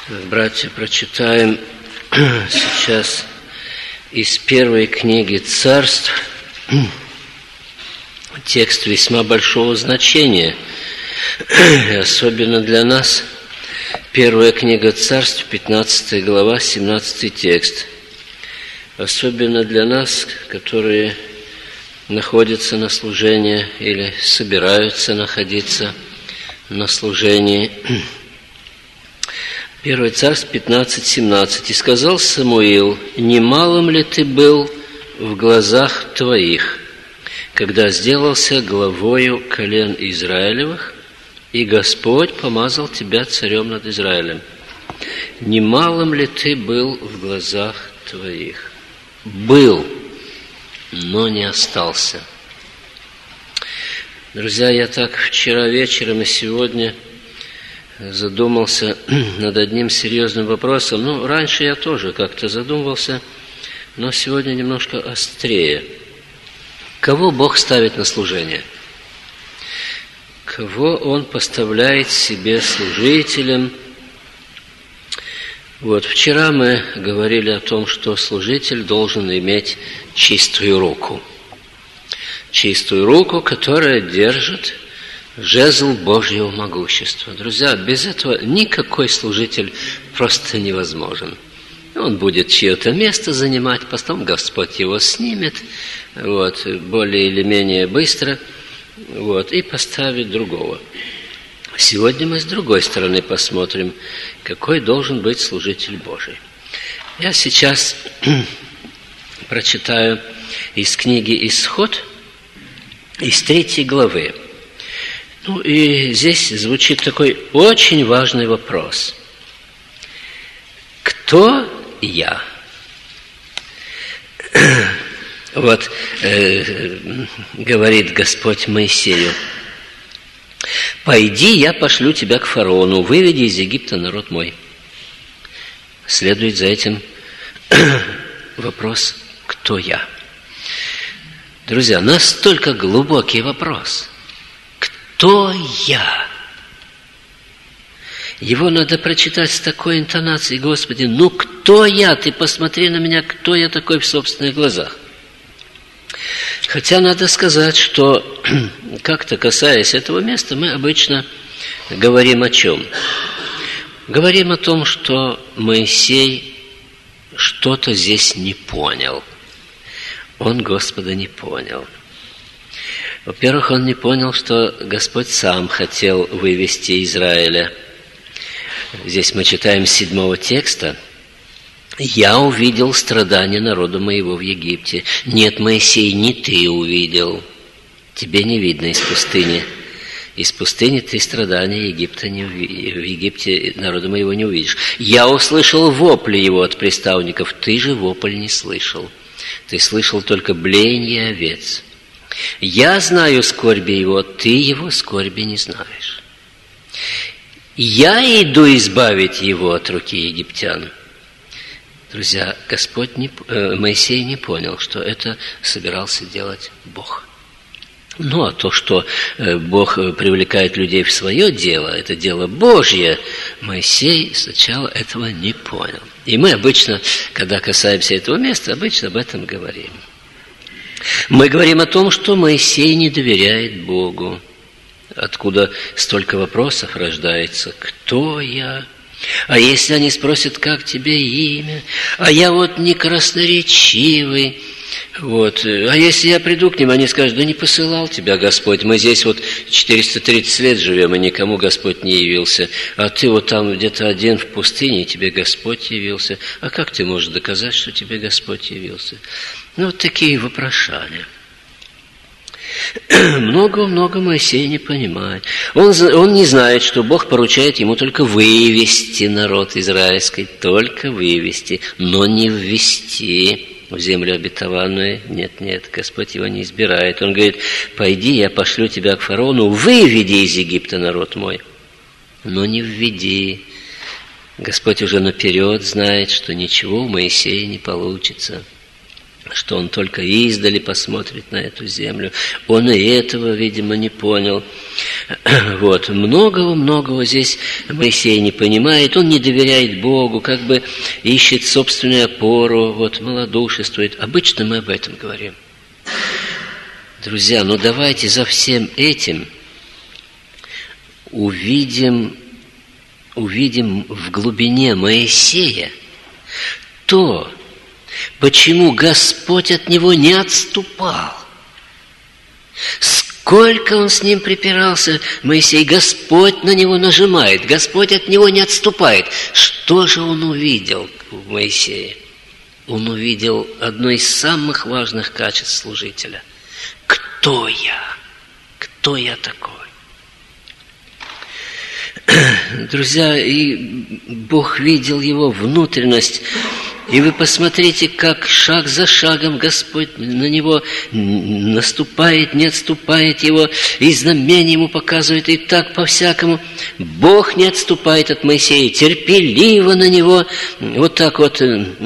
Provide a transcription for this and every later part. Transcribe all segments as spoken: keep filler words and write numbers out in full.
Братья, прочитаем сейчас из первой книги Царств текст весьма большого значения, особенно для нас. Первая книга Царств, пятнадцатая глава, семнадцатый текст. Особенно для нас, которые находятся на служении или собираются находиться на служении. Первое Царств пятнадцать семнадцать. «И сказал Самуил: немалым ли ты был в глазах твоих, когда сделался главою колен Израилевых, и Господь помазал тебя царем над Израилем? Немалым ли ты был в глазах твоих?» Был, но не остался. Друзья, я так вчера вечером и сегодня задумался над одним серьезным вопросом. Ну, раньше я тоже как-то задумывался, но сегодня немножко острее. Кого Бог ставит на служение? Кого Он поставляет себе служителем? Вот, вчера мы говорили о том, что служитель должен иметь чистую руку. Чистую руку, которая держит жезл Божьего могущества. Друзья, без этого никакой служитель просто невозможен. Он будет чье-то место занимать, потом Господь его снимет, вот, более или менее быстро, вот, и поставит другого. Сегодня мы с другой стороны посмотрим, какой должен быть служитель Божий. Я сейчас прочитаю из книги «Исход», из третьей главы. Ну и здесь звучит такой очень важный вопрос. Кто я? Вот э, говорит Господь Моисею: «Пойди, я пошлю тебя к фараону, выведи из Египта народ мой». Следует за этим вопрос: кто я? Друзья, настолько глубокий вопрос. Кто я? Его надо прочитать с такой интонацией: Господи, ну кто я? Ты посмотри на меня, кто я такой в собственных глазах. Хотя надо сказать, что как-то касаясь этого места, мы обычно говорим о чем? Говорим о том, что Моисей что-то здесь не понял. Он Господа не понял. Во-первых, он не понял, что Господь сам хотел вывести Израиля. Здесь мы читаем с седьмого текста: «Я увидел страдания народа моего в Египте». Нет, Моисей, не ты увидел. Тебе не видно из пустыни. Из пустыни ты страдания Египта не, в Египте народа моего не увидишь. «Я услышал вопли его от приставников». Ты же вопль не слышал. Ты слышал только блеяние овец. «Я знаю скорби его», ты его скорби не знаешь. «Я иду избавить его от руки египтян». Друзья, Господь не, э, Моисей не понял, что это собирался делать Бог. Ну, а то, что э, Бог привлекает людей в свое дело, это дело Божье, Моисей сначала этого не понял. И мы обычно, когда касаемся этого места, обычно об этом говорим. Мы говорим о том, что Моисей не доверяет Богу. Откуда столько вопросов рождается? Кто я? А если они спросят, как тебе имя? А я вот не красноречивый. Вот. А если я приду к ним, они скажут: да не посылал тебя Господь. Мы здесь вот четыреста тридцать лет живем, и никому Господь не явился. А ты вот там где-то один в пустыне, и тебе Господь явился. А как ты можешь доказать, что тебе Господь явился? Ну, вот такие вопрошания. Много-много Моисей не понимает. Он, он не знает, что Бог поручает ему только вывести народ израильский, только вывести, но не ввести в землю обетованную. Нет, нет, Господь его не избирает. Он говорит: пойди, я пошлю тебя к фараону, выведи из Египта народ мой, но не введи. Господь уже наперед знает, что ничего у Моисея не получится, что он только издали посмотрит на эту землю. Он и этого, видимо, не понял. Вот, многого-многого здесь Моисей не понимает, он не доверяет Богу, как бы ищет собственную опору, вот, малодушествует. Обычно мы об этом говорим. Друзья, ну давайте за всем этим увидим, увидим в глубине Моисея то, почему Господь от него не отступал. Сколько он с ним припирался, Моисей, Господь на него нажимает, Господь от него не отступает. Что же он увидел в Моисее? Он увидел одно из самых важных качеств служителя. Кто я? Кто я такой? Друзья, и Бог видел его внутренность. И вы посмотрите, как шаг за шагом Господь на него наступает, не отступает его, и знамение ему показывает, и так по-всякому. Бог не отступает от Моисея, терпеливо на него, вот так вот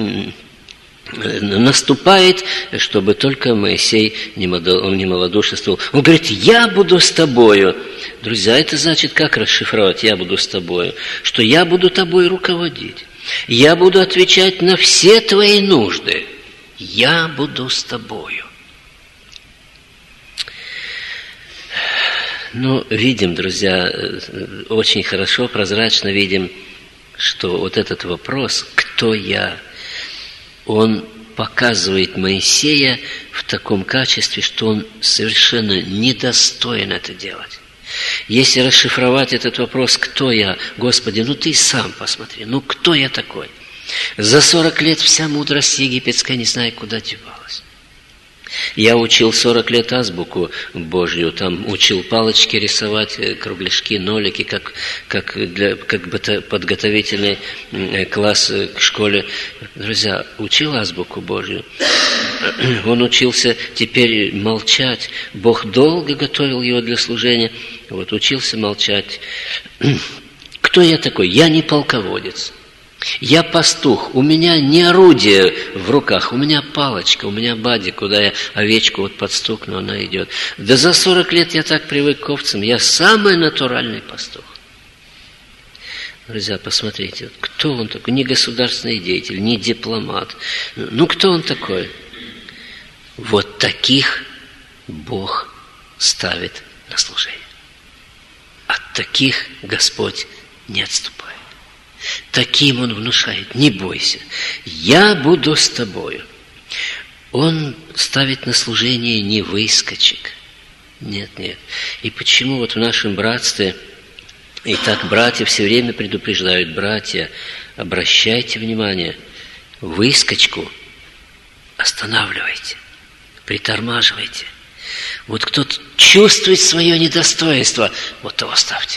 наступает, чтобы только Моисей не малодушествовал. Он говорит, я буду с тобою. Друзья, это значит, как расшифровать «я буду с тобою»? Что я буду тобой руководить. Я буду отвечать на все твои нужды. Я буду с тобою. Ну, видим, друзья, очень хорошо, прозрачно видим, что вот этот вопрос «кто я?» он показывает Моисея в таком качестве, что он совершенно недостоин это делать. Если расшифровать этот вопрос «кто я?» Господи, ну ты сам посмотри, ну кто я такой? За сорок лет вся мудрость египетская не знаю, куда девалась. Я учил сорок лет азбуку Божью, там учил палочки рисовать, кругляшки, нолики, как, как, для, как подготовительный класс к школе. Друзья, учил азбуку Божью. Он учился теперь молчать. Бог долго готовил его для служения. Вот учился молчать. Кто я такой? Я не полководец. Я пастух, у меня не орудие в руках, у меня палочка, у меня бади, куда я овечку вот подстукну, она идет. Да за сорок лет я так привык к овцам, я самый натуральный пастух. Друзья, посмотрите, кто он такой? Не государственный деятель, не дипломат. Ну, кто он такой? Вот таких Бог ставит на служение. От таких Господь не отступает. Таким он внушает, не бойся, я буду с тобою. Он ставит на служение не выскочек. Нет, нет. И почему вот в нашем братстве, и так братья все время предупреждают, братья, обращайте внимание, выскочку останавливайте, притормаживайте. Вот кто-то чувствует свое недостоинство, вот того ставьте.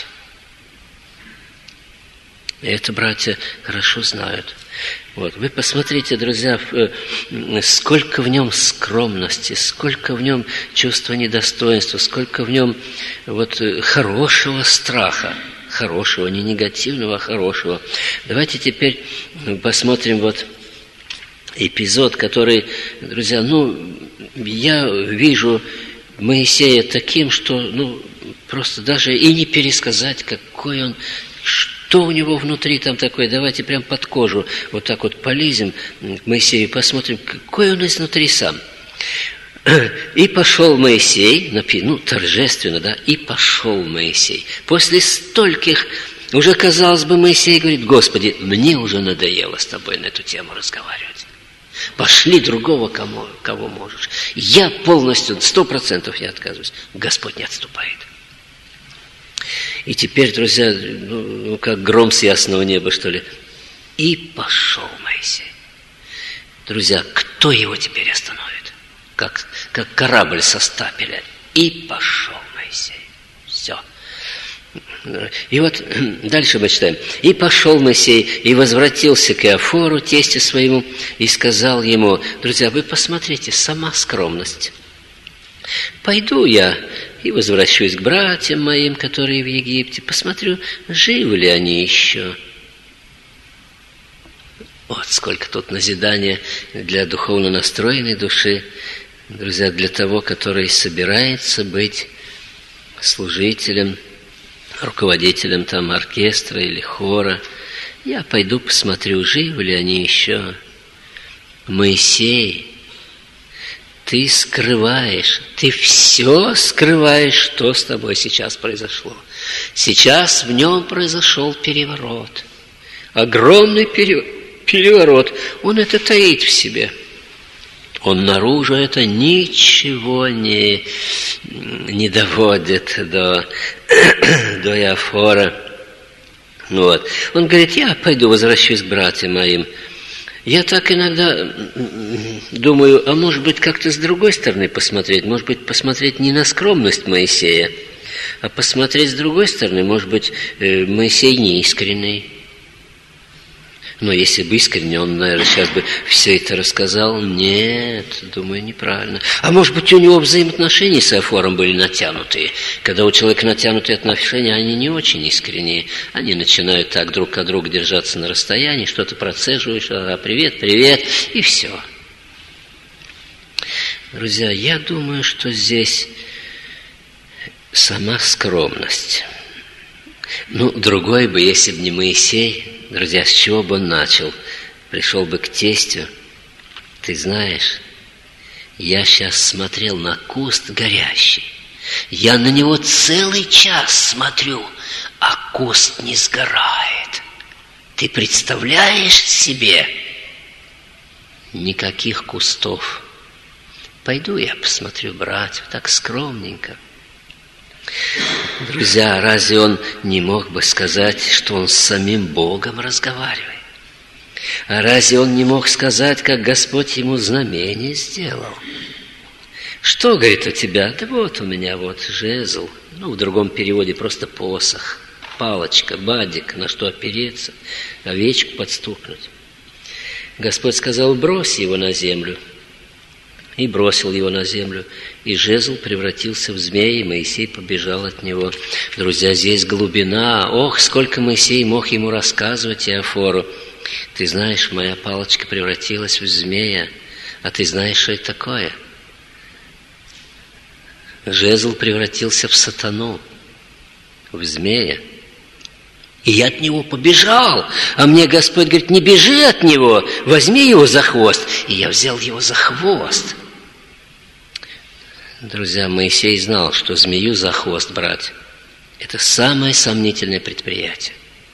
И это братья хорошо знают. Вот. Вы посмотрите, друзья, сколько в нем скромности, сколько в нем чувства недостоинства, сколько в нем вот хорошего страха. Хорошего, не негативного, а хорошего. Давайте теперь посмотрим вот эпизод, который, друзья, ну, я вижу Моисея таким, что, ну, просто даже и не пересказать, какой он, что у него внутри там такое. Давайте прям под кожу вот так вот полезем к Моисею, посмотрим, какой он изнутри сам. И пошел Моисей, ну, торжественно, да, и пошел Моисей. После стольких, уже, казалось бы, Моисей говорит: Господи, мне уже надоело с тобой на эту тему разговаривать. Пошли другого, кому, кого можешь. Я полностью, сто процентов не отказываюсь. Господь не отступает. И теперь, друзья, ну, как гром с ясного неба, что ли. И пошел Моисей. Друзья, кто его теперь остановит? Как, как корабль со стапеля. И пошел Моисей. Все. И вот дальше мы читаем. И пошел Моисей, и возвратился к Иофору, тестю своему, и сказал ему: друзья, вы посмотрите, сама скромность. Пойду я и возвращусь к братьям моим, которые в Египте, посмотрю, живы ли они еще. Вот сколько тут назидания для духовно настроенной души, друзья, для того, который собирается быть служителем руководителем там оркестра или хора. Я пойду посмотрю, живы ли они еще. Моисей, ты скрываешь, ты все скрываешь, что с тобой сейчас произошло. Сейчас в нем произошел переворот. Огромный переворот. Он это таит в себе. Он наружу это ничего не, не доводит до, до Иофора. Вот. Он говорит, я пойду возвращусь к братьям моим. Я так иногда думаю, а может быть как-то с другой стороны посмотреть, может быть посмотреть не на скромность Моисея, а посмотреть с другой стороны, может быть Моисей неискренний. Но если бы искренне, он, наверное, сейчас бы все это рассказал. Нет, думаю, неправильно. А может быть, у него взаимоотношения с Иофором были натянутые. Когда у человека натянутые отношения, они не очень искренние. Они начинают так друг от друга держаться на расстоянии, что-то процеживаешь, а привет, привет, и все. Друзья, я думаю, что здесь сама скромность. Ну, другой бы, если бы не Моисей, друзья, с чего бы он начал? Пришел бы к тестю. Ты знаешь, я сейчас смотрел на куст горящий. Я на него целый час смотрю, а куст не сгорает. Ты представляешь себе? Никаких кустов. Пойду я посмотрю братьев, так скромненько. Друзья, разве он не мог бы сказать, что он с самим Богом разговаривает? А разве он не мог сказать, как Господь ему знамение сделал? Что, говорит, у тебя? Да вот у меня вот жезл. Ну, в другом переводе просто посох, палочка, бадик, на что опереться, овечку подстукнуть. Господь сказал, брось его на землю. И бросил его на землю, и жезл превратился в змея, и Моисей побежал от него. Друзья, здесь глубина. Ох, сколько Моисей мог ему рассказывать Иофору. Ты знаешь, моя палочка превратилась в змея, а ты знаешь, что это такое? Жезл превратился в сатану, в змея. И я от него побежал. А мне Господь говорит, не бежи от него, возьми его за хвост. И я взял его за хвост. Друзья, Моисей знал, что змею за хвост брать – это самое сомнительное предприятие.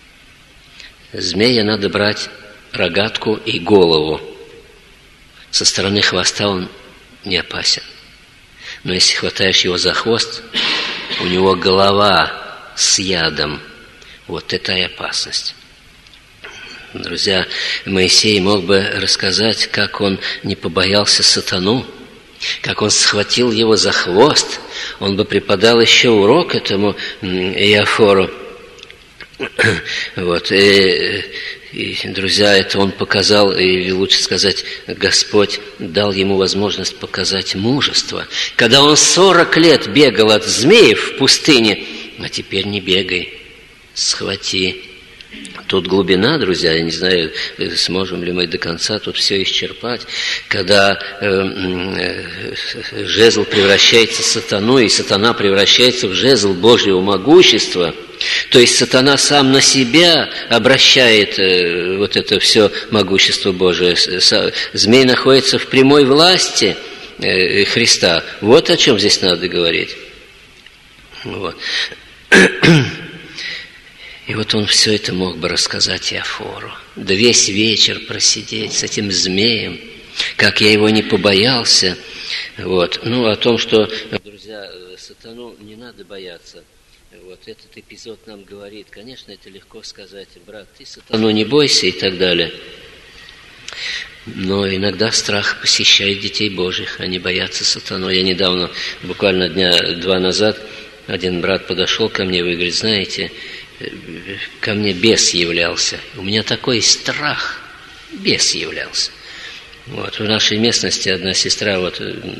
Змея надо брать рогатку и голову. Со стороны хвоста он не опасен. Но если хватаешь его за хвост, у него голова с ядом. Вот это и опасность. Друзья, Моисей мог бы рассказать, как он не побоялся сатану, как он схватил его за хвост. Он бы преподал еще урок этому Иофору. Вот. И, и, друзья, это он показал, или лучше сказать, Господь дал ему возможность показать мужество. Когда он сорок лет бегал от змеев в пустыне, а теперь не бегай, схвати. Тут глубина, друзья, я не знаю, сможем ли мы до конца тут все исчерпать, когда э, э, жезл превращается в сатану, и сатана превращается в жезл Божьего могущества, то есть сатана сам на себя обращает э, вот это все могущество Божие. Змей находится в прямой власти э, Христа. Вот о чем здесь надо говорить. Вот. И вот он все это мог бы рассказать Иофору. Да весь вечер просидеть с этим змеем, как я его не побоялся. Вот. Ну, о том, что, друзья, сатану не надо бояться. Вот этот эпизод нам говорит. Конечно, это легко сказать, брат, ты сатану не бойся и так далее. Но иногда страх посещает детей Божьих, они боятся сатану. Я недавно, буквально дня два назад, один брат подошел ко мне и говорит, знаете, ко мне бес являлся. У меня такой страх. Бес являлся. Вот. В нашей местности одна сестра, вот,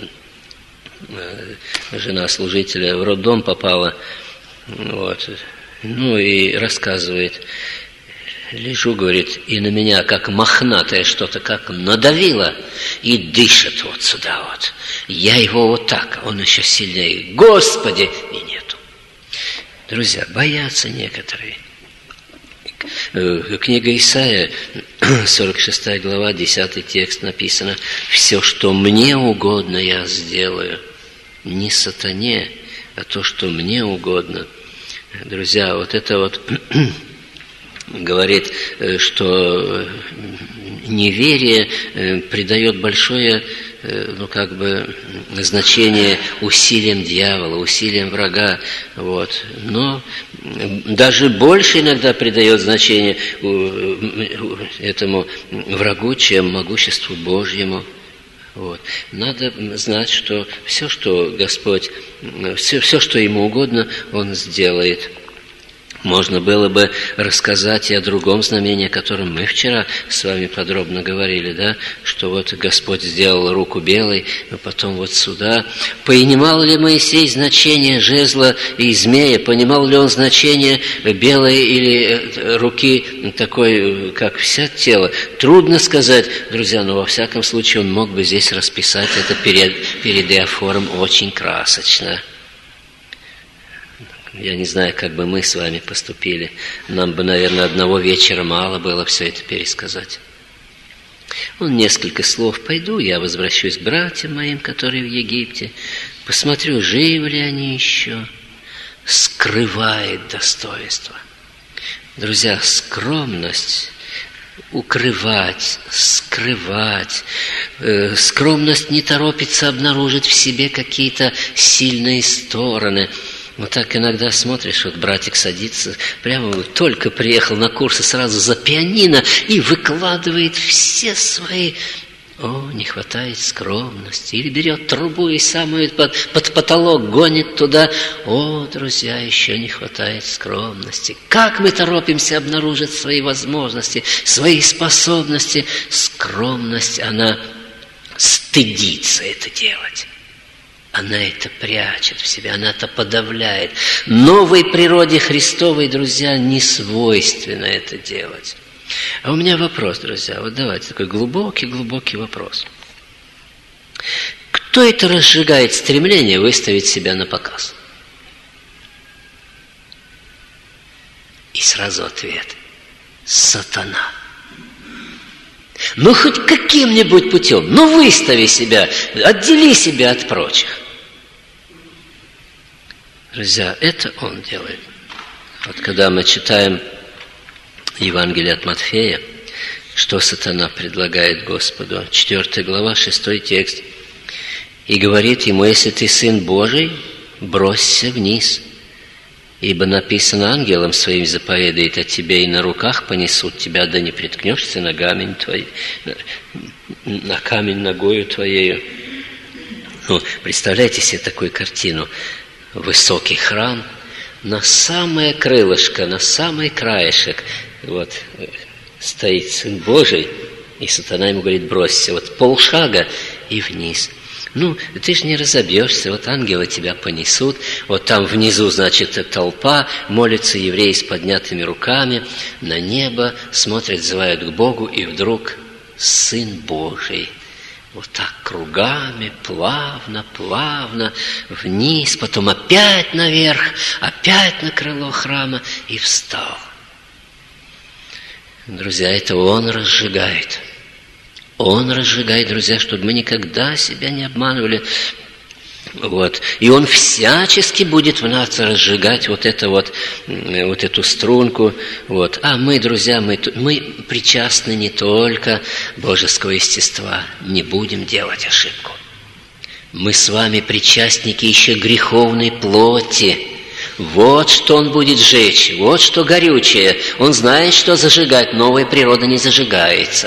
жена служителя, в роддом попала. Вот. Ну и рассказывает. Лежу, говорит, и на меня как мохнатое что-то как надавило и дышит вот сюда вот. Я его вот так, он еще сильнее. Господи! И нету. Друзья, боятся некоторые. Книга Исаия, сорок шестая глава, десятый текст написано: «Все, что мне угодно, я сделаю». Не сатане, а то, что мне угодно. Друзья, вот это вот говорит, что неверие придает большое, ну, как бы, значение усилиям дьявола, усилиям врага. Вот. Но даже больше иногда придает значение этому врагу, чем могуществу Божьему. Вот. Надо знать, что все, что Господь, все, все, что Ему угодно, Он сделает. Можно было бы рассказать и о другом знамении, о котором мы вчера с вами подробно говорили, да, что вот Господь сделал руку белой, а потом вот сюда. Понимал ли Моисей значение жезла и змея? Понимал ли он значение белой или руки такой, как вся тело? Трудно сказать, друзья, но во всяком случае он мог бы здесь расписать это перед, перед Иофором очень красочно. Я не знаю, как бы мы с вами поступили. Нам бы, наверное, одного вечера мало было все это пересказать. Он несколько слов: «Пойду, я возвращусь к братьям моим, которые в Египте, посмотрю, живы ли они еще». Скрывает достоинство. Друзья, скромность, укрывать, скрывать. Э, скромность не торопится обнаружить в себе какие-то сильные стороны. Вот так иногда смотришь, вот братик садится, прямо только приехал на курсы, сразу за пианино и выкладывает все свои... О, не хватает скромности. Или берет трубу и самую под, под потолок гонит туда. О, друзья, еще не хватает скромности. Как мы торопимся обнаружить свои возможности, свои способности. Скромность, она стыдится это делать. Она это прячет в себе, она это подавляет. Новой природе Христовой, друзья, не свойственно это делать. А у меня вопрос, друзья, вот давайте такой глубокий-глубокий вопрос. Кто это разжигает стремление выставить себя на показ? И сразу ответ: сатана. Ну, хоть каким-нибудь путем, ну, выстави себя, отдели себя от прочих. Друзья, это он делает. Вот когда мы читаем Евангелие от Матфея, что сатана предлагает Господу, четвёртая глава, шестой текст. «И говорит ему: если ты Сын Божий, бросься вниз, ибо написано: ангелом своим заповедает о тебе, и на руках понесут тебя, да не приткнешься на камень твой, на камень ногою твоею». Ну, представляете себе такую картину. Высокий храм, на самое крылышко, на самый краешек вот стоит Сын Божий, и сатана ему говорит: бросься, вот полшага и вниз. Ну, ты же не разобьешься, вот ангелы тебя понесут, вот там внизу, значит, толпа, молятся евреи с поднятыми руками, на небо смотрят, взывают к Богу, и вдруг Сын Божий вот так кругами, плавно, плавно, вниз, потом опять наверх, опять на крыло храма и встал. Друзья, это он разжигает. Он разжигает, друзья, чтобы мы никогда себя не обманывали. Вот. И он всячески будет в нас разжигать вот, это вот, вот эту струнку. Вот. А мы, друзья, мы, мы причастны не только божеского естества. Не будем делать ошибку. Мы с вами причастники еще греховной плоти. Вот что он будет жечь, вот что горючее. Он знает, что зажигать. Новая природа не зажигается.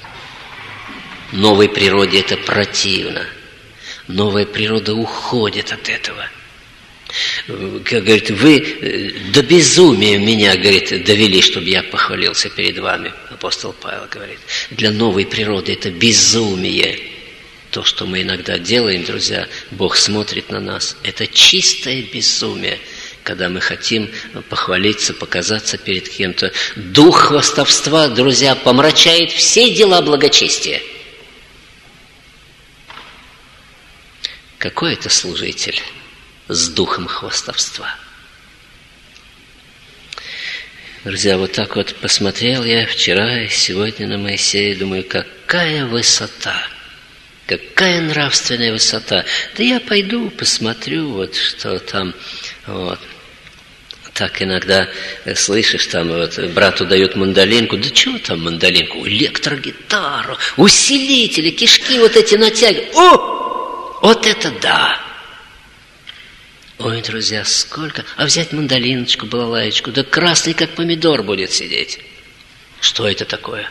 Новой природе это противно. Новая природа уходит от этого. Как говорит, вы до безумия меня, говорит, довели, чтобы я похвалился перед вами. Апостол Павел говорит. Для новой природы это безумие. То, что мы иногда делаем, друзья, Бог смотрит на нас. Это чистое безумие, когда мы хотим похвалиться, показаться перед кем-то. Дух хвастовства, друзья, помрачает все дела благочестия. Какой это служитель с духом хвастовства? Друзья, вот так вот посмотрел я вчера и сегодня на Моисея, думаю, какая высота, какая нравственная высота. Да я пойду, посмотрю, вот что там, вот. Так иногда слышишь, там вот брату дают мандолинку, да чего там мандолинку, электрогитару, усилители, кишки вот эти натягивают. О, вот это да! Ой, друзья, сколько! А взять мандолиночку, балалаечку, да красный, как помидор, будет сидеть. Что это такое?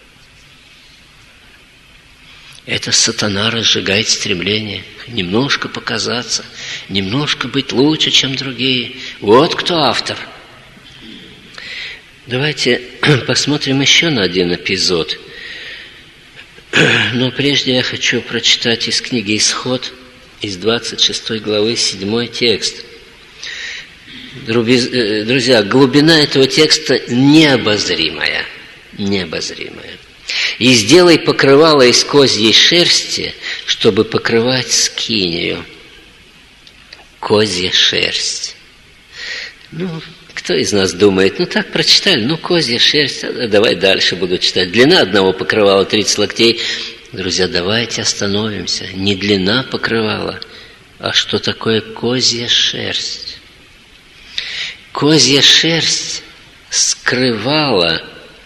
Это сатана разжигает стремление немножко показаться, немножко быть лучше, чем другие. Вот кто автор. Давайте посмотрим еще на один эпизод. Но прежде я хочу прочитать из книги «Исход», из двадцать шестой главы, седьмой текст. Друзья, глубина этого текста необозримая, необозримая. «И сделай покрывало из козьей шерсти, чтобы покрывать скинию». Козья шерсть. Ну, кто из нас думает, ну так прочитали, ну козья шерсть, а давай дальше буду читать. Длина одного покрывала тридцать локтей. Друзья, давайте остановимся. Не длина покрывала, а что такое козья шерсть? Козья шерсть скрывала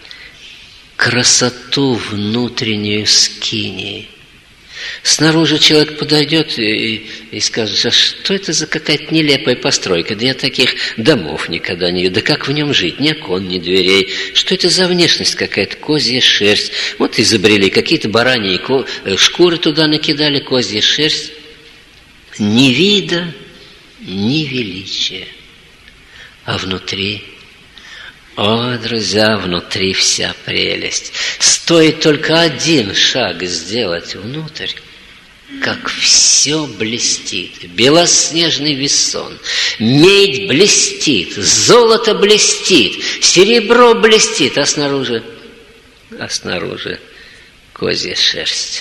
красоту внутреннюю скинии. Снаружи человек подойдет и, и скажет, а что это за какая-то нелепая постройка? Да я таких домов никогда не видел. Да как в нем жить? Ни окон, ни дверей. Что это за внешность какая-то? Козья шерсть. Вот изобрели какие-то бараньи шкуры туда накидали, козья шерсть. Ни вида, ни величия. А внутри... О, друзья, внутри вся прелесть. Стоит только один шаг сделать внутрь, как все блестит. Белоснежный весон, медь блестит, золото блестит, серебро блестит, а снаружи, а снаружи козья шерсть.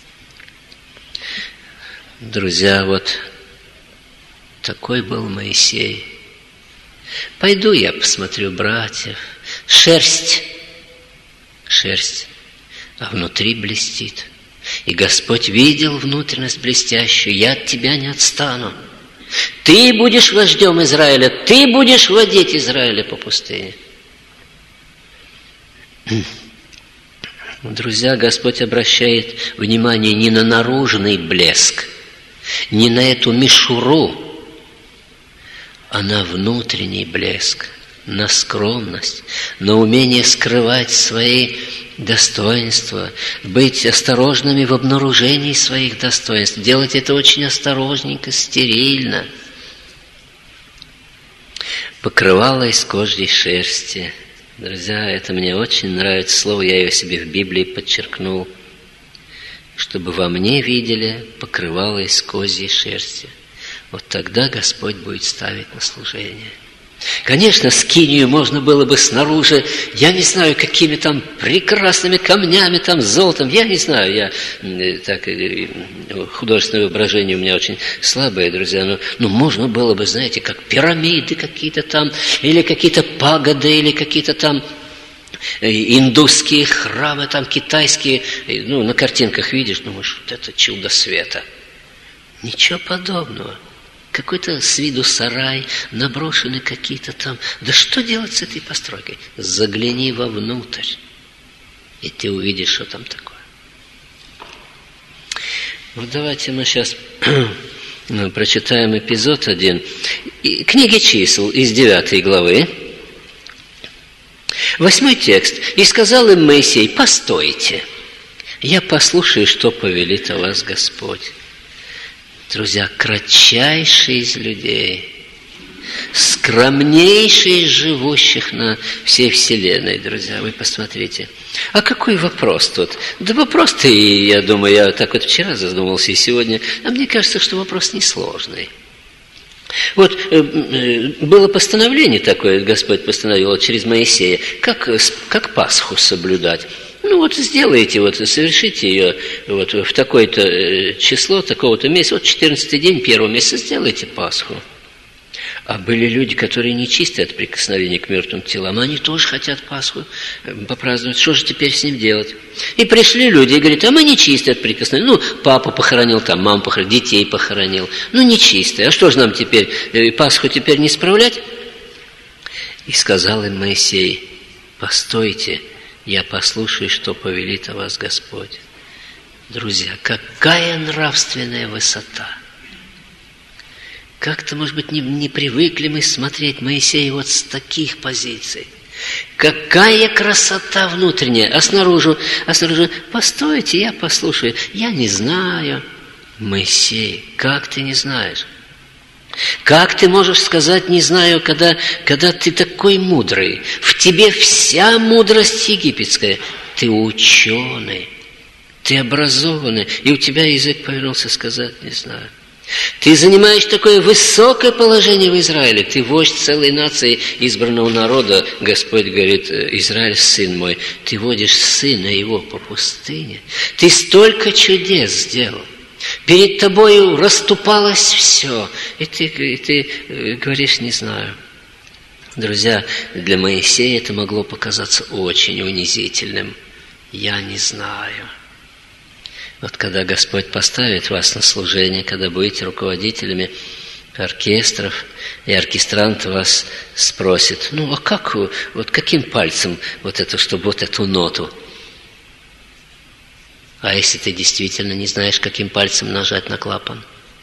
Друзья, вот такой был Моисей. Пойду я посмотрю братьев. Шерсть, шерсть, а внутри блестит. И Господь видел внутренность блестящую. Я от тебя не отстану. Ты будешь вождем Израиля, ты будешь водить Израиля по пустыне. Друзья, Господь обращает внимание не на наружный блеск, не на эту мишуру, а на внутренний блеск, на скромность, на умение скрывать свои достоинства, быть осторожными в обнаружении своих достоинств, делать это очень осторожненько, стерильно. Покрывало из козьей шерсти. Друзья, это мне очень нравится слово, я ее себе в Библии подчеркнул, чтобы во мне видели покрывало из козьей шерсти. Вот тогда Господь будет ставить на служение. Конечно, скинию можно было бы снаружи, я не знаю, какими там прекрасными камнями, там золотом, я не знаю, я так, художественное воображение у меня очень слабое, друзья, но, но можно было бы, знаете, как пирамиды какие-то там, или какие-то пагоды, или какие-то там индусские храмы, там китайские, ну, на картинках видишь, думаешь, вот это чудо света. Ничего подобного. Какой-то с виду сарай, наброшены какие-то там. Да что делать с этой постройкой? Загляни вовнутрь, и ты увидишь, что там такое. Вот давайте мы сейчас прочитаем эпизод один. Книги чисел из девятой главы. Восьмой текст. «И сказал им Моисей, постойте, я послушаю, что повелит о вас Господь». Друзья, кратчайший из людей, скромнейший из живущих на всей вселенной, друзья, вы посмотрите. А какой вопрос тут? Да вопрос-то, я думаю, я так вот вчера задумался и сегодня, а мне кажется, что вопрос несложный. Вот было постановление такое, Господь постановил через Моисея, как, как Пасху соблюдать. Ну вот сделайте, вот совершите ее вот в такое-то число, такого-то месяца, вот четырнадцатый день первого месяца сделайте Пасху. А были люди, которые нечисты от прикосновения к мертвым телам, они тоже хотят Пасху попраздновать. Что же теперь с ним делать? И пришли люди и говорят: а мы нечисты от прикосновения. Ну, папа похоронил там, мама похоронил, детей похоронил. Ну, нечистые. А что же нам теперь, Пасху теперь не справлять? И сказал им Моисей: постойте, я послушаю, что повелит о вас Господь. Друзья, какая нравственная высота! Как-то, может быть, не, не привыкли мы смотреть Моисея вот с таких позиций. Какая красота внутренняя, а снаружи, а снаружи, постойте, я послушаю, я не знаю. Моисей, как ты не знаешь? Как ты можешь сказать «не знаю», когда, когда ты такой мудрый? В тебе вся мудрость египетская. Ты ученый, ты образованный, и у тебя язык повернулся сказать «не знаю». Ты занимаешь такое высокое положение в Израиле. Ты вождь целой нации, избранного народа. Господь говорит: Израиль, сын мой, ты водишь сына его по пустыне. Ты столько чудес сделал. Перед тобою расступалось все. И ты, и ты говоришь «не знаю». Друзья, для Моисея это могло показаться очень унизительным. Я не знаю. Вот когда Господь поставит вас на служение, когда будете руководителями оркестров, и оркестрант вас спросит: ну, а как, вот каким пальцем вот это, чтобы вот эту ноту? А если ты действительно не знаешь, каким пальцем нажать на клапан?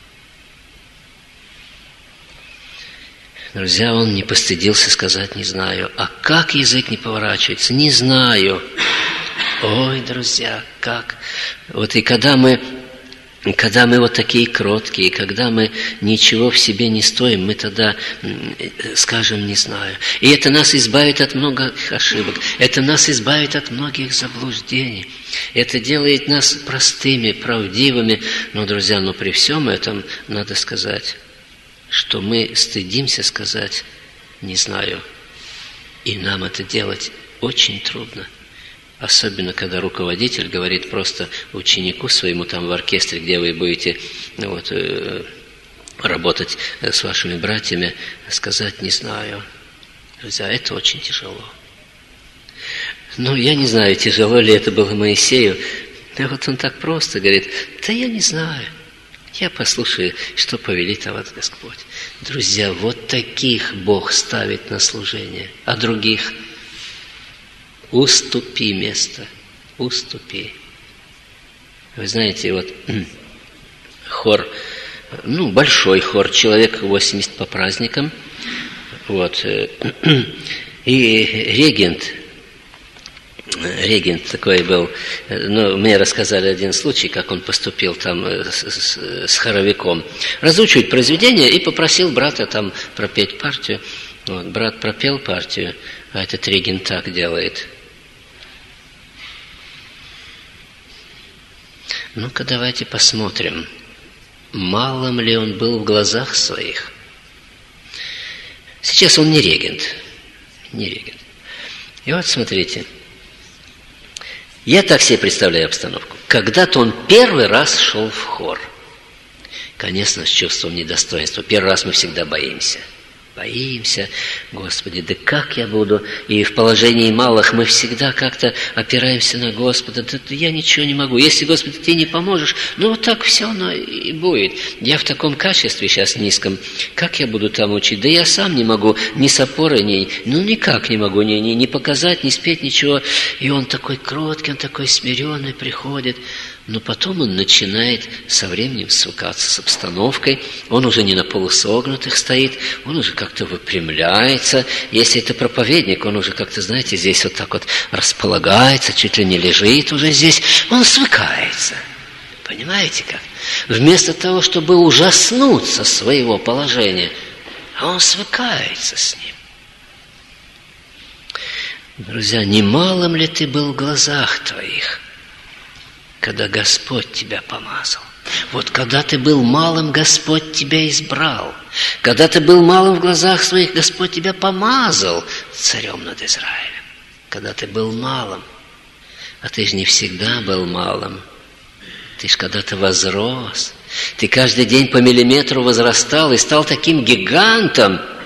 Друзья, он не постыдился сказать «не знаю». А как язык не поворачивается? Не знаю. Ой, друзья, как? Вот и когда мы, когда мы вот такие кроткие, когда мы ничего в себе не стоим, мы тогда скажем «не знаю». И это нас избавит от многих ошибок, это нас избавит от многих заблуждений. Это делает нас простыми, правдивыми. Но, друзья, но при всем этом надо сказать, что мы стыдимся сказать «не знаю». И нам это делать очень трудно. Особенно, когда руководитель говорит просто ученику своему там в оркестре, где вы будете ну, вот, э, работать с вашими братьями, сказать «не знаю». Друзья, это очень тяжело. Ну, я не знаю, тяжело ли это было Моисею. И вот он так просто говорит: да я не знаю. Я послушаю, что повелит о вас Господь. Друзья, вот таких Бог ставит на служение, а других уступи место, уступи. Вы знаете, вот хор, ну, большой хор, человек восемьдесят по праздникам, вот, и регент, регент такой был, ну, мне рассказали один случай, как он поступил там с, с, с хоровиком. Разучивать произведение и попросил брата там пропеть партию. Вот, брат пропел партию, а этот регент так делает. Ну-ка, давайте посмотрим, малым ли он был в глазах своих. Сейчас он не регент, не регент. И вот смотрите, я так себе представляю обстановку. Когда-то он первый раз шел в хор. Конечно, с чувством недостоинства. Первый раз мы всегда боимся. Боимся, Господи, да как я буду? И в положении малых мы всегда как-то опираемся на Господа. Да я ничего не могу. Если, Господи, ты не поможешь, ну вот так все оно и будет. Я в таком качестве сейчас низком. Как я буду там учить? Да я сам не могу ни с опорой, ни, ну никак не могу ни, ни, ни показать, ни спеть, ничего. И он такой кроткий, он такой смиренный приходит. Но потом он начинает со временем свыкаться с обстановкой. Он уже не на полусогнутых стоит, он уже как-то выпрямляется. Если это проповедник, он уже как-то, знаете, здесь вот так вот располагается, чуть ли не лежит уже здесь. Он свыкается. Понимаете как? Вместо того, чтобы ужаснуться своего положения, он свыкается с ним. Друзья, немалым ли ты был в глазах твоих, когда Господь тебя помазал? Вот когда ты был малым, Господь тебя избрал. Когда ты был малым в глазах своих, Господь тебя помазал царем над Израилем. Когда ты был малым. А ты же не всегда был малым. Ты же когда-то возрос. Ты каждый день по миллиметру возрастал и стал таким гигантом.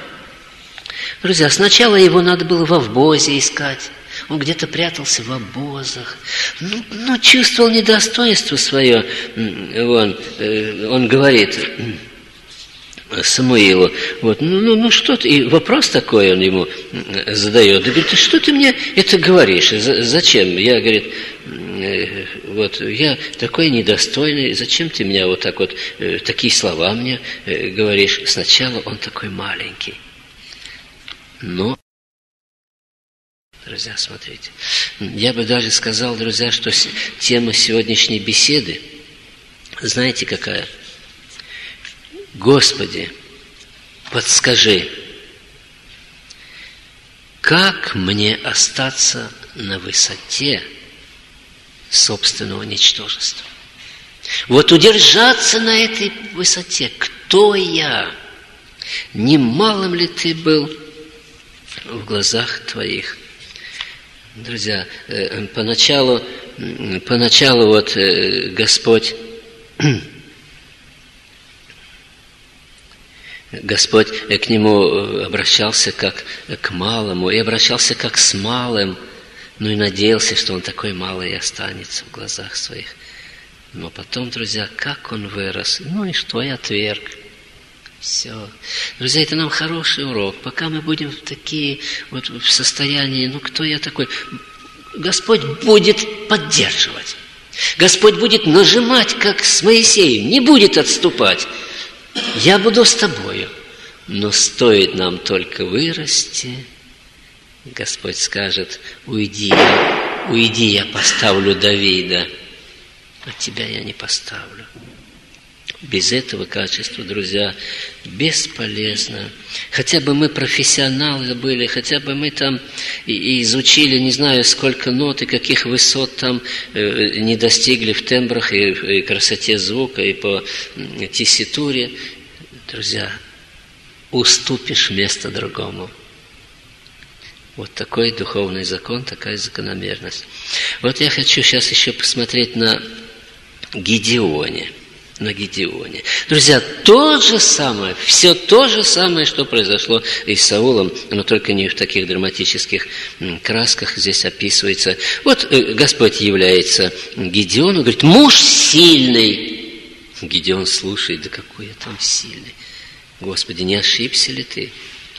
Друзья, сначала его надо было в обозе искать. Он где-то прятался в обозах. Ну, ну чувствовал недостоинство свое. Он, он говорит Самуилу, вот, ну, ну, ну что ты, и вопрос такой он ему задает. И говорит, что ты мне это говоришь? Зачем? Я, говорит, вот, я такой недостойный, зачем ты меня вот так вот, такие слова мне говоришь? Сначала он такой маленький. Но, друзья, смотрите, я бы даже сказал, друзья, что тема сегодняшней беседы, знаете, какая? Господи, подскажи, как мне остаться на высоте собственного ничтожества? Вот удержаться на этой высоте. Кто я? Не малым ли ты был в глазах твоих? Друзья, поначалу, поначалу вот Господь, Господь к нему обращался как к малому, и обращался как с малым, ну и надеялся, что он такой малый и останется в глазах своих. Но потом, друзья, как он вырос, ну и что, и отверг. Все. Друзья, это нам хороший урок. Пока мы будем в такие вот в состоянии, ну кто я такой? Господь будет поддерживать. Господь будет нажимать, как с Моисеем, не будет отступать. Я буду с тобою. Но стоит нам только вырасти, Господь скажет, уйди, уйди, я поставлю Давида, а тебя я не поставлю. Без этого качества, друзья, бесполезно. Хотя бы мы профессионалы были, хотя бы мы там и, и изучили, не знаю, сколько нот и каких высот там э, не достигли в тембрах и, и красоте звука, и по э, тесситуре. Друзья, уступишь место другому. Вот такой духовный закон, такая закономерность. Вот я хочу сейчас еще посмотреть на Гидеоне. На Гидеоне. Друзья, то же самое, все то же самое, что произошло и с Саулом, но только не в таких драматических красках здесь описывается. Вот Господь является Гидеону, говорит, муж сильный. Гидеон слушает, да какой я там сильный. Господи, не ошибся ли ты?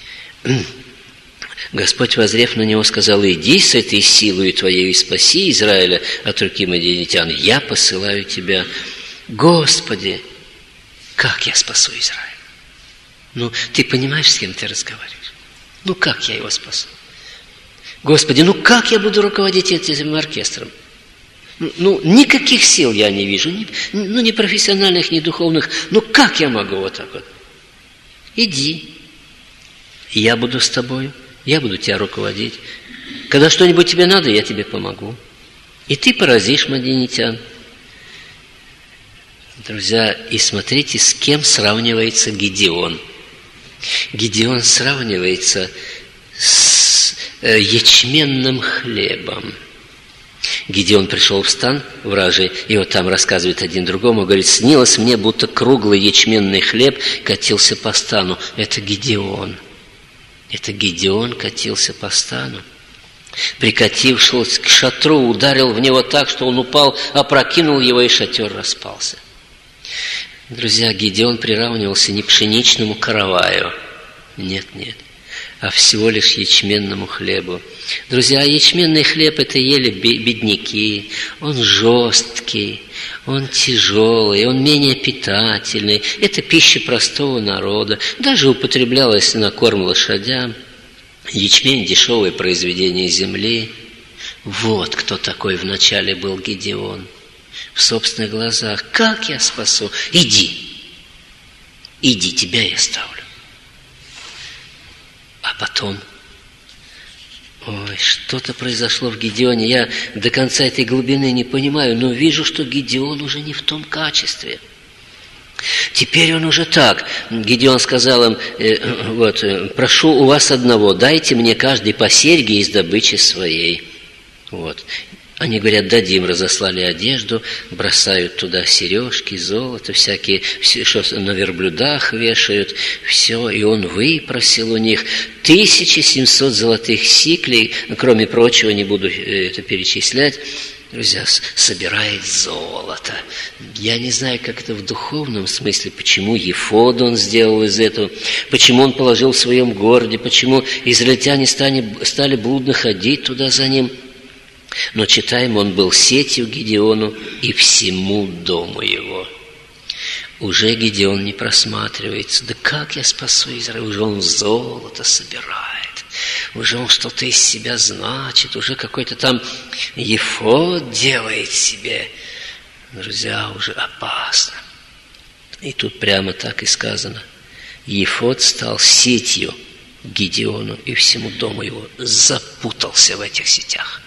Господь, воззрев на него, сказал, иди с этой силой твоей и спаси Израиля от руки мадианитян. Я посылаю тебя. Господи, как я спасу Израиль? Ну, ты понимаешь, с кем ты разговариваешь? Ну, как я его спасу? Господи, ну как я буду руководить этим оркестром? Ну, ну никаких сил я не вижу, ни, ну, ни профессиональных, ни духовных. Ну, как я могу вот так вот? Иди, я буду с тобой, я буду тебя руководить. Когда что-нибудь тебе надо, я тебе помогу. И ты поразишь мадианитян. Друзья, и смотрите, с кем сравнивается Гидеон. Гидеон сравнивается с ячменным хлебом. Гидеон пришел в стан вражий, и вот там рассказывает один другому, говорит, снилось мне, будто круглый ячменный хлеб катился по стану. Это Гидеон. Это Гидеон катился по стану. Прикатившись к шатру, ударил в него так, что он упал, опрокинул его, и шатер распался. Друзья, Гидеон приравнивался не пшеничному караваю, нет, нет, а всего лишь ячменному хлебу. Друзья, ячменный хлеб это ели бедняки, он жесткий, он тяжелый, он менее питательный, это пища простого народа, даже употреблялась на корм лошадям. Ячмень – дешевое произведение земли. Вот кто такой вначале был Гидеон. В собственных глазах. Как я спасу? Иди. Иди, тебя я ставлю. А потом, ой, что-то произошло в Гидеоне. Я до конца этой глубины не понимаю, но вижу, что Гидеон уже не в том качестве. Теперь он уже так. Гидеон сказал им, э, вот, прошу у вас одного, дайте мне каждый по серьге из добычи своей. Вот. Они говорят, дадим, разослали одежду, бросают туда сережки, золото, всякие, все, что на верблюдах вешают, все, и он выпросил у них тысяча семьсот золотых сиклей, кроме прочего, не буду это перечислять, друзья, собирает золото. Я не знаю, как это в духовном смысле, почему ефод он сделал из этого, почему он положил в своем городе, почему израильтяне стали, стали блудно ходить туда за ним. Но читаем, он был сетью Гидеону и всему дому его. Уже Гидеон не просматривается. Да как я спасу Израиль? Уже он золото собирает. Уже он что-то из себя значит. Уже какой-то там ефод делает себе. Друзья, уже опасно. И тут прямо так и сказано. Ефод стал сетью Гидеону и всему дому его. Запутался в этих сетях.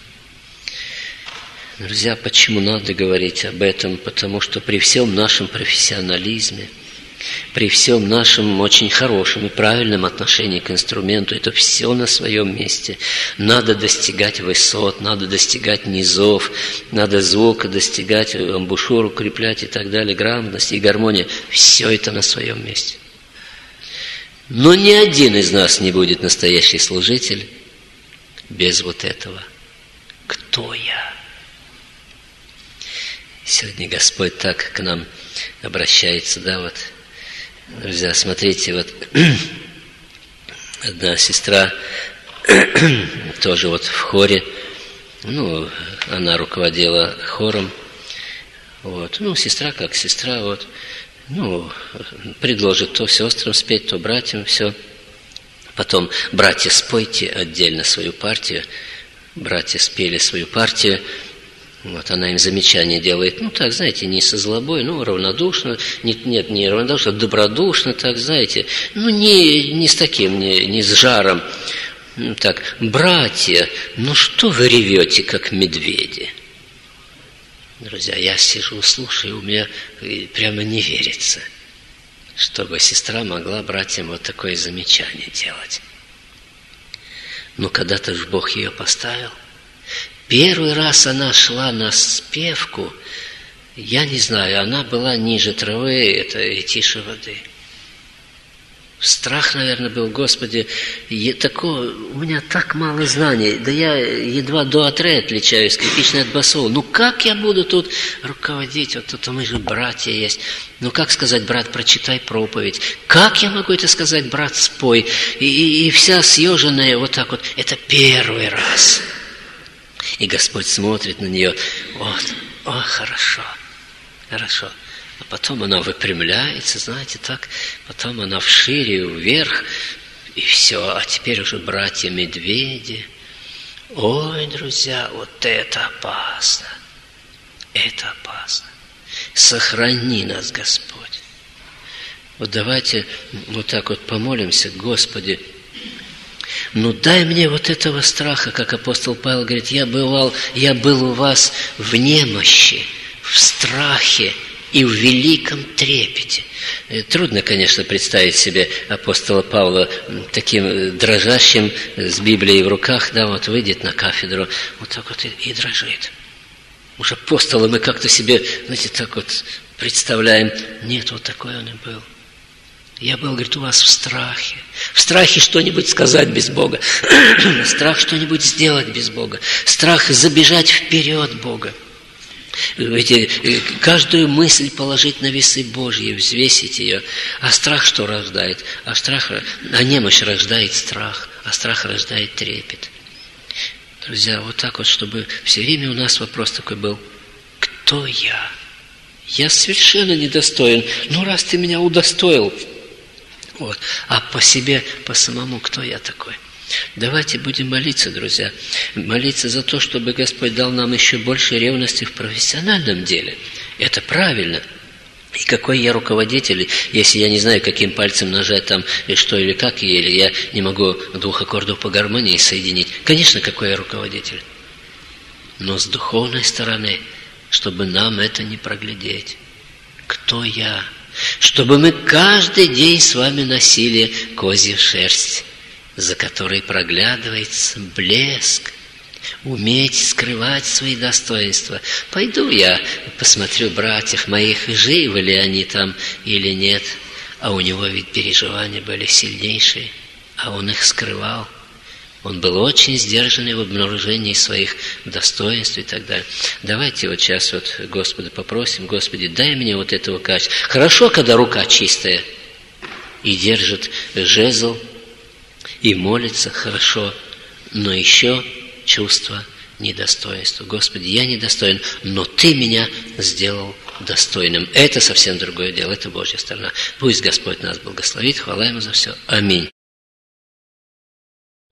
Друзья, почему надо говорить об этом? Потому что при всем нашем профессионализме, при всем нашем очень хорошем и правильном отношении к инструменту, это все на своем месте. Надо достигать высот, надо достигать низов, надо звука достигать, амбушюр укреплять и так далее, грамотность и гармония. Все это на своем месте. Но ни один из нас не будет настоящий служитель без вот этого. Кто я? Сегодня Господь так к нам обращается, да, вот, друзья, смотрите, вот одна сестра тоже вот в хоре, ну, она руководила хором, вот, ну, сестра как сестра, вот, ну, предложит то сестрам спеть, то братьям, все. Потом, братья, спойте отдельно свою партию, братья спели свою партию. Вот она им замечание делает, ну так, знаете, не со злобой, ну равнодушно, нет, нет, не равнодушно, добродушно, так, знаете, ну не, не с таким, не, не с жаром. Ну, так, братья, ну что вы ревете, как медведи? Друзья, я сижу, слушаю, у меня прямо не верится, чтобы сестра могла братьям вот такое замечание делать. Ну когда-то же Бог ее поставил. Первый раз она шла на спевку, я не знаю, она была ниже травы, это и тише воды. Страх, наверное, был, Господи, такого, у меня так мало знаний, да я едва до атре отличаю скрипичный от басового. Ну как я буду тут руководить, вот тут мы же братья есть. Ну как сказать, брат, прочитай проповедь? Как я могу это сказать, брат, спой? И, и, и вся съеженная вот так вот, это первый раз. И Господь смотрит на нее, вот, о, хорошо, хорошо. А потом она выпрямляется, знаете, так, потом она вшире, вверх, и все. А теперь уже братья-медведи. Ой, друзья, вот это опасно, это опасно. Сохрани нас, Господь. Вот давайте вот так вот помолимся, Господи, ну дай мне вот этого страха, как апостол Павел говорит, я бывал, я был у вас в немощи, в страхе и в великом трепете. Трудно, конечно, представить себе апостола Павла таким дрожащим, с Библией в руках, да, вот выйдет на кафедру, вот так вот и, и дрожит. Уж апостола мы как-то себе, знаете, так вот представляем. Нет, вот такой он и был. Я был, говорит, у вас в страхе. В страхе что-нибудь сказать без Бога. Страх что-нибудь сделать без Бога. Страх забежать вперед Бога. Ведь каждую мысль положить на весы Божьи, взвесить ее. А страх что рождает? А страх, а немощь рождает страх, а страх рождает трепет. Друзья, вот так вот, чтобы все время у нас вопрос такой был: кто я? Я совершенно недостоин. Ну, раз ты меня удостоил, вот. А по себе, по самому, кто я такой? Давайте будем молиться, друзья. Молиться за то, чтобы Господь дал нам еще больше ревности в профессиональном деле. Это правильно. И какой я руководитель, если я не знаю, каким пальцем нажать там, и что или как, или я не могу двух аккордов по гармонии соединить. Конечно, какой я руководитель. Но с духовной стороны, чтобы нам это не проглядеть. Кто я? Чтобы мы каждый день с вами носили козью шерсть, за которой проглядывается блеск, Уметь скрывать свои достоинства. Пойду я посмотрю братьев моих, живы ли они там или нет. А у него ведь переживания были сильнейшие, а он их скрывал. Он был очень сдержанный в обнаружении своих достоинств и так далее. Давайте вот сейчас вот Господа попросим: Господи, дай мне вот этого качества. Хорошо, когда рука чистая и держит жезл, и молится, хорошо, но еще чувство недостоинства. Господи, я недостоин, но Ты меня сделал достойным. Это совсем другое дело, это Божья сторона. Пусть Господь нас благословит, хвала Ему за все. Аминь.